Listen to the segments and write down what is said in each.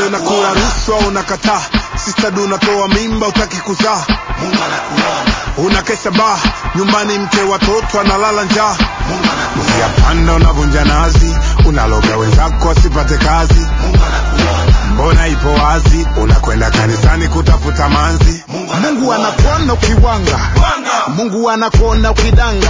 Shule unakula rushwa unakataa, sister du unatoa mimba utaki kuzaa, Mungu anakuona. Unakesha baa, nyumbani mke watoto analala njaa, Mungu anakuona. Yapanda unavunja nazi, unaloga wenzako wasipate kazi, Mungu anakuona. Mbona ipo wazi, unakwenda kanisani kutafuta manzi, Mungu anakuona ukiwanga, Mungu anakuona ukidanga,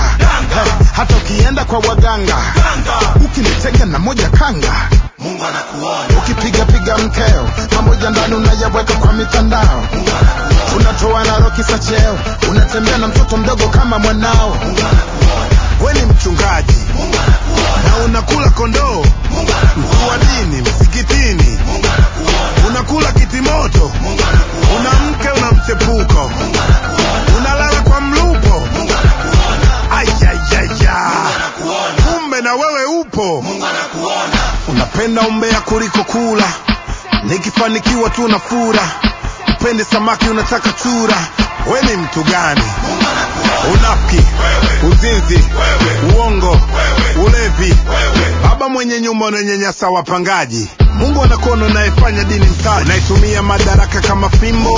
hata ukienda kwa waganga, ukinitega na moja kanga, Mungu anakuona. ukipiga piga mkeo pamoja ndani unayaweka kwa mitandao, Mungu anakuona. unatoa na roki za cheo, unatembea na mtoto mdogo kama mwanao, Mungu anakuona. we ni mchungaji Mungu anakuona. na unakula kondoo, Mungu mkuu wa anakuona. dini msikitini, Mungu anakuona. unakula kitimoto, Mungu anakuona. una mke una mchepuko, Mungu anakuona. unalala kwa mlupo, Mungu anakuona. ayayaya, Anakuona. kumbe na wewe upo. Mungu anakuona. Unapenda umbea kuliko kula, nikifanikiwa tu na fura, upende samaki unataka chura, we ni mtu gani? Mungu anakuona. Unafiki, uzinzi, uongo, ulevi, baba mwenye nyumba unanyanyasa wapangaji, Mungu anakuona unayefanya dini mtaji, unaitumia madaraka kama fimbo,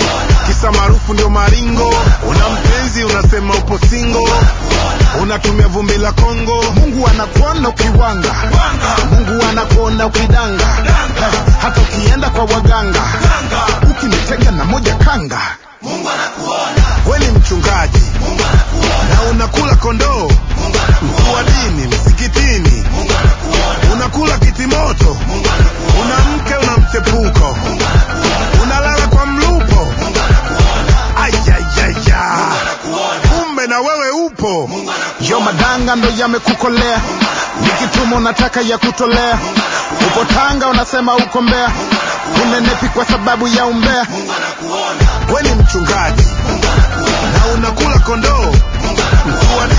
kisa maarufu ndio maringo, una mpenzi unasema upo single, unatumia vumbi la Kongo, Mungu anakuona ukiwanga, Mungu anakuona ukidanga, hata ukienda kwa waganga, ukinitega na moja kanga, Mungu anakuona. we ni mchungaji Mungu anakuona. na unakula kondoo, Mungu mkuu wa anakuona. dini msikitini, Mungu anakuona. unakula kitimoto, Mungu anakuona. una mke una mchepuko, Mungu anakuona. unalala kwa mlupo, Mungu anakuona. ayayaya, Anakuona. kumbe na wewe upo. Mungu anakuona. yo madanga ndo yamekukolea, Mungu anakuona. nikituma unataka ya kutolea, Mungu anakuona. upo Tanga unasema uko Mbeya, Mungu anakuona. unenepi kwa sababu ya umbea, Mungu anakuona. We ni mchungaji Mungu anakuona. na unakula kondoo, Mungu anakuona. mkuu wa